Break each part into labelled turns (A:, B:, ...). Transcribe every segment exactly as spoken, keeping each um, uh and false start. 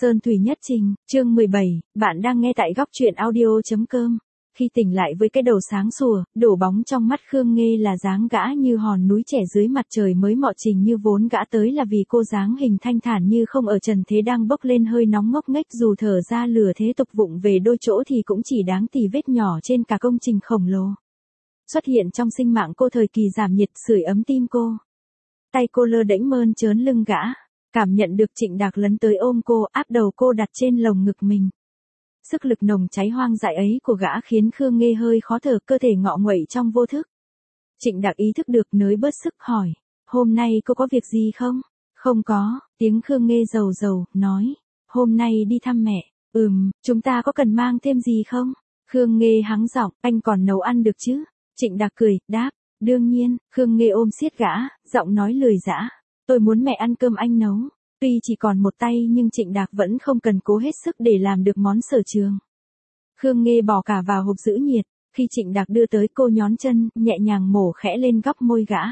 A: Sơn Thủy Nhất Trình, chương mười bảy, bạn đang nghe tại góc truyện audio chấm com. Khi tỉnh lại với cái đầu sáng sủa, đổ bóng trong mắt Khương Nghê là dáng gã như hòn núi trẻ dưới mặt trời mới mọ Trình như vốn gã tới là vì cô dáng hình thanh thản như không ở trần thế đang bốc lên hơi nóng ngốc nghếch dù thở ra lửa thế tục vụng về đôi chỗ thì cũng chỉ đáng tì vết nhỏ trên cả công trình khổng lồ. Xuất hiện trong sinh mạng cô thời kỳ giảm nhiệt sưởi ấm tim cô. Tay cô lơ đễnh mơn trớn lưng gã. Cảm nhận được Trịnh Đạc lấn tới ôm cô, áp đầu cô đặt trên lồng ngực mình. Sức lực nồng cháy hoang dại ấy của gã khiến Khương Nghê hơi khó thở, cơ thể ngọ nguậy trong vô thức. Trịnh Đạc ý thức được nới bớt sức hỏi, hôm nay cô có việc gì không? Không có, tiếng Khương Nghê rầu rầu, nói, hôm nay đi thăm mẹ, ừm, chúng ta có cần mang thêm gì không? Khương Nghê hắng giọng, anh còn nấu ăn được chứ? Trịnh Đạc cười, đáp, đương nhiên. Khương Nghê ôm siết gã, giọng nói lười dã. Tôi muốn mẹ ăn cơm anh nấu. Tuy chỉ còn một tay nhưng Trịnh Đạc vẫn không cần cố hết sức để làm được món sở trường. Khương Nghê bỏ cả vào hộp giữ nhiệt. Khi Trịnh Đạc đưa tới cô nhón chân, nhẹ nhàng mổ khẽ lên góc môi gã.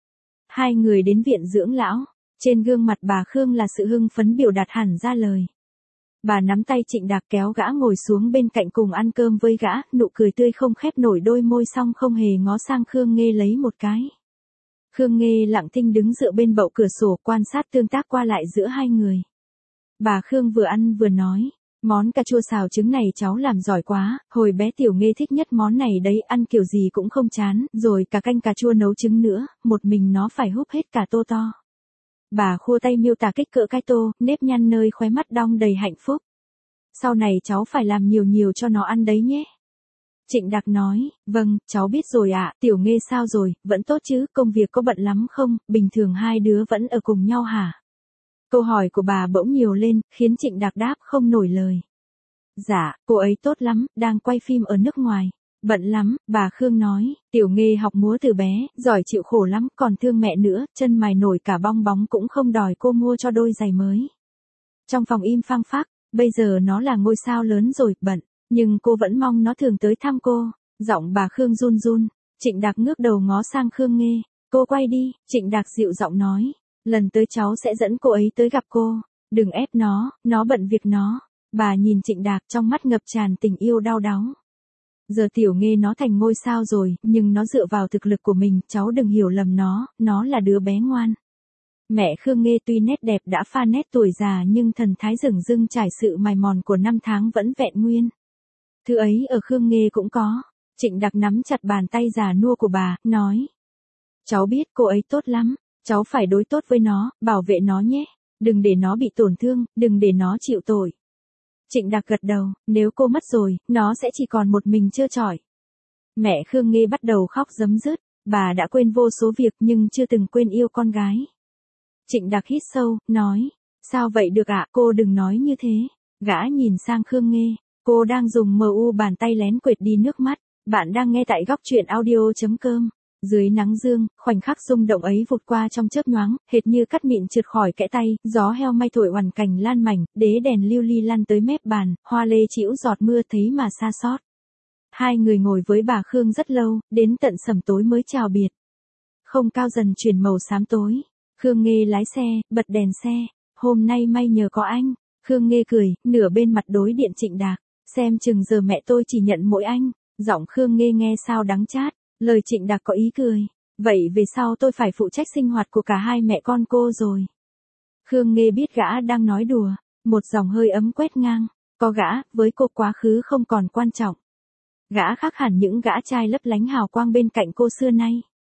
A: Hai người đến viện dưỡng lão. Trên gương mặt bà Khương là sự hưng phấn biểu đạt hẳn ra lời. Bà nắm tay Trịnh Đạc kéo gã ngồi xuống bên cạnh cùng ăn cơm với gã, nụ cười tươi không khép nổi đôi môi xong không hề ngó sang Khương Nghê lấy một cái. Khương Nghê lặng thinh đứng dựa bên bậu cửa sổ quan sát tương tác qua lại giữa hai người. Bà Khương vừa ăn vừa nói, món cà chua xào trứng này cháu làm giỏi quá, hồi bé Tiểu Nghê thích nhất món này đấy, ăn kiểu gì cũng không chán, rồi cả canh cà chua nấu trứng nữa, một mình nó phải húp hết cả tô to. Bà khua tay miêu tả kích cỡ cái tô, nếp nhăn nơi khóe mắt đong đầy hạnh phúc. Sau này cháu phải làm nhiều nhiều cho nó ăn đấy nhé. Trịnh Đạc nói, vâng, cháu biết rồi ạ. Tiểu Nghê sao rồi, vẫn tốt chứ, công việc có bận lắm không, bình thường hai đứa vẫn ở cùng nhau hả? Câu hỏi của bà bỗng nhiều lên, khiến Trịnh Đạc đáp không nổi lời. Dạ, cô ấy tốt lắm, đang quay phim ở nước ngoài. Bận lắm, bà Khương nói, Tiểu Nghê học múa từ bé, giỏi chịu khổ lắm, còn thương mẹ nữa, chân mài nổi cả bong bóng cũng không đòi cô mua cho đôi giày mới. Trong phòng im phăng phắc, bây giờ nó là ngôi sao lớn rồi, bận. Nhưng cô vẫn mong nó thường tới thăm cô. Giọng bà Khương run run. Trịnh Đạc ngước đầu ngó sang Khương Nghê. Cô quay đi. Trịnh Đạc dịu giọng nói. Lần tới cháu sẽ dẫn cô ấy tới gặp cô. Đừng ép nó, nó bận việc nó. Bà nhìn Trịnh Đạc trong mắt ngập tràn tình yêu đau đáu. Giờ Tiểu Nghê nó thành ngôi sao rồi, nhưng nó dựa vào thực lực của mình, cháu đừng hiểu lầm nó, nó là đứa bé ngoan. Mẹ Khương Nghê tuy nét đẹp đã pha nét tuổi già nhưng thần thái rừng rưng trải sự mài mòn của năm tháng vẫn vẹn nguyên. Thứ ấy ở Khương Nghê cũng có. Trịnh Đạc nắm chặt bàn tay già nua của bà, nói. Cháu biết cô ấy tốt lắm, cháu phải đối tốt với nó, bảo vệ nó nhé. Đừng để nó bị tổn thương, đừng để nó chịu tội. Trịnh Đạc gật đầu, nếu cô mất rồi, nó sẽ chỉ còn một mình trơ trọi. Mẹ Khương Nghê bắt đầu khóc rấm rứt, bà đã quên vô số việc nhưng chưa từng quên yêu con gái. Trịnh Đạc hít sâu, nói. Sao vậy được ạ, cô đừng nói như thế. Gã nhìn sang Khương Nghê. Cô đang dùng mờ u bàn tay lén quệt đi nước mắt. Bạn đang nghe tại góc truyện audio chấm com. Dưới nắng dương, khoảnh khắc rung động ấy vụt qua trong chớp nhoáng, hệt như cắt mịn trượt khỏi kẽ tay, gió heo may thổi oằn cành lan mảnh, đế đèn lưu ly lăn tới mép bàn, hoa lê chĩu giọt mưa thấy mà xa xót. Hai người ngồi với bà Khương rất lâu, đến tận sẩm tối mới chào biệt. Không cao dần chuyển màu xám tối. Khương Nghê lái xe, bật đèn xe. Hôm nay may nhờ có anh. Khương Nghê cười, nửa bên mặt đối điện Trịnh Đạc. Xem chừng giờ mẹ tôi chỉ nhận mỗi anh. Giọng Khương Nghê nghe sao đắng chát. Lời Trịnh Đạc có ý cười. Vậy về sau tôi phải phụ trách sinh hoạt của cả hai mẹ con cô rồi. Khương Nghê biết gã đang nói đùa. Một dòng hơi ấm quét ngang. Có gã, với cô quá khứ không còn quan trọng. Gã khác hẳn những gã trai lấp lánh hào quang bên cạnh cô xưa nay.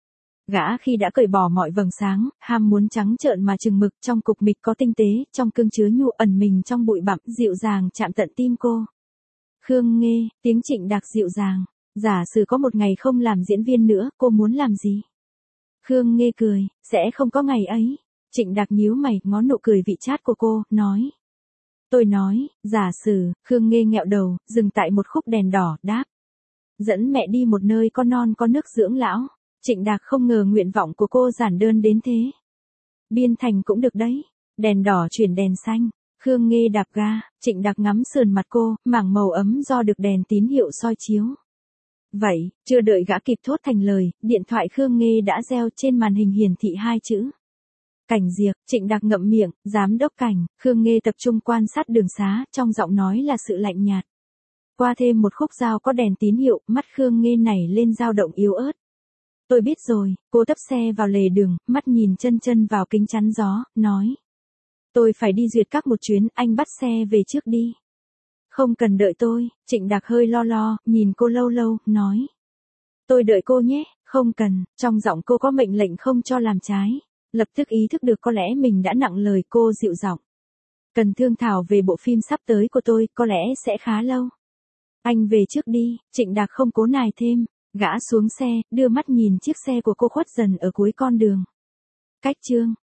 A: Gã khi đã cởi bỏ mọi vầng sáng, ham muốn trắng trợn mà chừng mực, trong cục mịch có tinh tế, trong cương chứa nhu ẩn mình trong bụi bặm, dịu dàng chạm tận tim cô. Khương Nghê, tiếng Trịnh Đạc dịu dàng. Giả sử có một ngày không làm diễn viên nữa, cô muốn làm gì? Khương Nghê cười, sẽ không có ngày ấy. Trịnh Đạc nhíu mày, ngó nụ cười vị chát của cô, nói. Tôi nói, giả sử. Khương Nghê nghẹo đầu, dừng tại một khúc đèn đỏ, đáp. Dẫn mẹ đi một nơi có non có nước dưỡng lão. Trịnh Đạc không ngờ nguyện vọng của cô giản đơn đến thế. Biên Thành cũng được đấy. Đèn đỏ chuyển đèn xanh. Khương Nghê đạp ga. Trịnh Đạc ngắm sườn mặt cô, mảng màu ấm do được đèn tín hiệu soi chiếu. Vậy, chưa đợi gã kịp thốt thành lời, điện thoại Khương Nghê đã reo trên màn hình hiển thị hai chữ. Cảnh Diệp, Trịnh Đạc ngậm miệng, giám đốc Cảnh, Khương Nghê tập trung quan sát đường xá, trong giọng nói là sự lạnh nhạt. Qua thêm một khúc dao có đèn tín hiệu, mắt Khương Nghê nảy lên dao động yếu ớt. Tôi biết rồi, cô tấp xe vào lề đường, mắt nhìn chân chân vào kính chắn gió, nói. Tôi phải đi duyệt các một chuyến, anh bắt xe về trước đi. Không cần đợi tôi, Trịnh Đạc hơi lo lo, nhìn cô lâu lâu, nói. Tôi đợi cô nhé, không cần, trong giọng cô có mệnh lệnh không cho làm trái. Lập tức ý thức được có lẽ mình đã nặng lời, cô dịu giọng. Cần thương thảo về bộ phim sắp tới của tôi, có lẽ sẽ khá lâu. Anh về trước đi, Trịnh Đạc không cố nài thêm, gã xuống xe, đưa mắt nhìn chiếc xe của cô khuất dần ở cuối con đường. Cách chương